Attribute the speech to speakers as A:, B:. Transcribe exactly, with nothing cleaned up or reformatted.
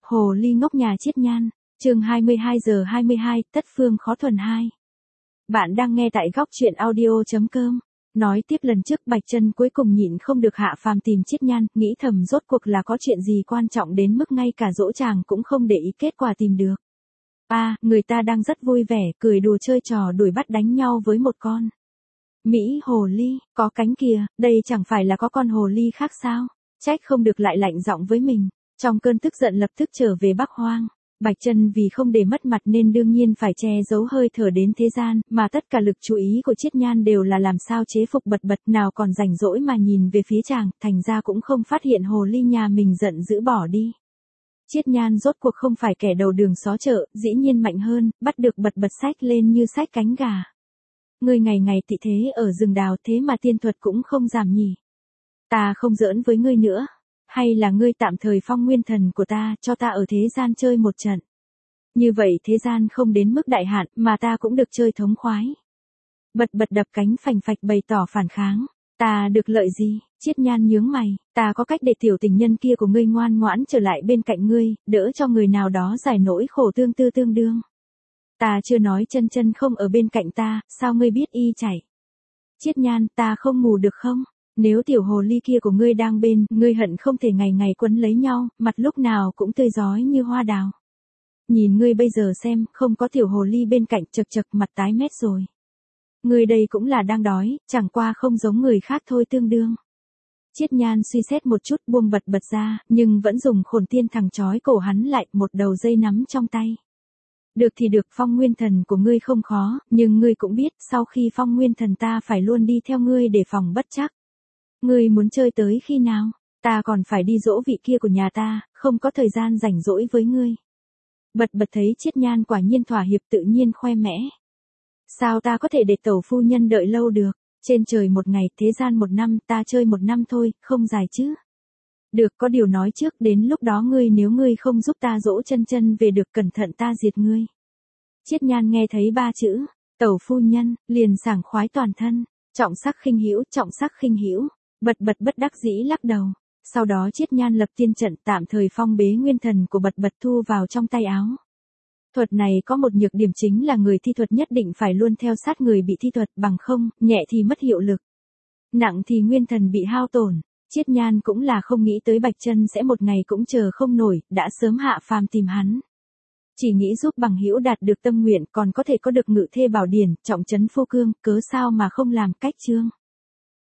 A: Hồ ly ngốc nhà Chiết Nhan, chương hai mươi hai giờ hai mươi hai, Tất Phương Khó Thuần hai. Bạn đang nghe tại góc truyện audio chấm com. Nói tiếp lần trước Bạch Chân cuối cùng nhịn không được hạ phàm tìm Chiết Nhan, nghĩ thầm rốt cuộc là có chuyện gì quan trọng đến mức ngay cả dỗ chàng cũng không để ý kết quả tìm được. A, à, người ta đang rất vui vẻ, cười đùa chơi trò đuổi bắt đánh nhau với một con Mỹ hồ ly, có cánh kìa, đây chẳng phải là có con hồ ly khác sao? Trách không được lại lạnh giọng với mình. Trong cơn tức giận lập tức trở về Bắc Hoang. Bạch Chân vì không để mất mặt nên đương nhiên phải che giấu hơi thở đến thế gian, mà tất cả lực chú ý của Chiết Nhan đều là làm sao chế phục Bật Bật, nào còn rảnh rỗi mà nhìn về phía chàng, thành ra cũng không phát hiện hồ ly nhà mình giận dữ bỏ đi. Chiết Nhan rốt cuộc không phải kẻ đầu đường xó chợ, dĩ nhiên mạnh hơn, bắt được Bật Bật xách lên như xách cánh gà. Ngươi ngày ngày tị thế ở rừng đào thế mà tiên thuật cũng không giảm nhỉ? Ta không giỡn với ngươi nữa. Hay là ngươi tạm thời phong nguyên thần của ta, cho ta ở thế gian chơi một trận. Như vậy thế gian không đến mức đại hạn, mà ta cũng được chơi thống khoái. Bật Bật đập cánh phành phạch bày tỏ phản kháng. Ta được lợi gì? Chiết Nhan nhướng mày, ta có cách để tiểu tình nhân kia của ngươi ngoan ngoãn trở lại bên cạnh ngươi, đỡ cho người nào đó giải nỗi khổ tương tư tương đương. Ta chưa nói Chân Chân không ở bên cạnh ta, sao ngươi biết y chảy? Chiết Nhan, ta không mù được không? Nếu tiểu hồ ly kia của ngươi đang bên, ngươi hận không thể ngày ngày quấn lấy nhau, mặt lúc nào cũng tươi rói như hoa đào. Nhìn ngươi bây giờ xem, không có tiểu hồ ly bên cạnh chật chật mặt tái mét rồi. Ngươi đây cũng là đang đói, chẳng qua không giống người khác thôi tương đương. Chiết Nhan suy xét một chút buông Bật Bật ra, nhưng vẫn dùng khổn tiên thằng trói cổ hắn lại, một đầu dây nắm trong tay. Được thì được, phong nguyên thần của ngươi không khó, nhưng ngươi cũng biết, sau khi phong nguyên thần ta phải luôn đi theo ngươi để phòng bất trắc. Ngươi muốn chơi tới khi nào? Ta còn phải đi dỗ vị kia của nhà ta, không có thời gian rảnh rỗi với ngươi. Bật Bật thấy Chiết Nhan quả nhiên thỏa hiệp tự nhiên khoe mẽ. Sao ta có thể để tẩu phu nhân đợi lâu được? Trên trời một ngày, thế gian một năm, ta chơi một năm thôi, không dài chứ. Được, có điều nói trước, đến lúc đó ngươi nếu ngươi không giúp ta dỗ Chân Chân về được cẩn thận ta diệt ngươi. Chiết Nhan nghe thấy ba chữ, tẩu phu nhân, liền sảng khoái toàn thân, trọng sắc khinh hữu, trọng sắc khinh hữu. Bật Bật bất đắc dĩ lắc đầu. Sau đó Chiết Nhan lập tiên trận tạm thời phong bế nguyên thần của Bật Bật thu vào trong tay áo. Thuật này có một nhược điểm chính là người thi thuật nhất định phải luôn theo sát người bị thi thuật, bằng không, nhẹ thì mất hiệu lực, nặng thì nguyên thần bị hao tổn. Chiết Nhan cũng là không nghĩ tới Bạch Chân sẽ một ngày cũng chờ không nổi, đã sớm hạ phàm tìm hắn. Chỉ nghĩ giúp bằng hữu đạt được tâm nguyện, còn có thể có được ngự thê bảo điển, trọng trấn phu cương, cớ sao mà không làm cách chương.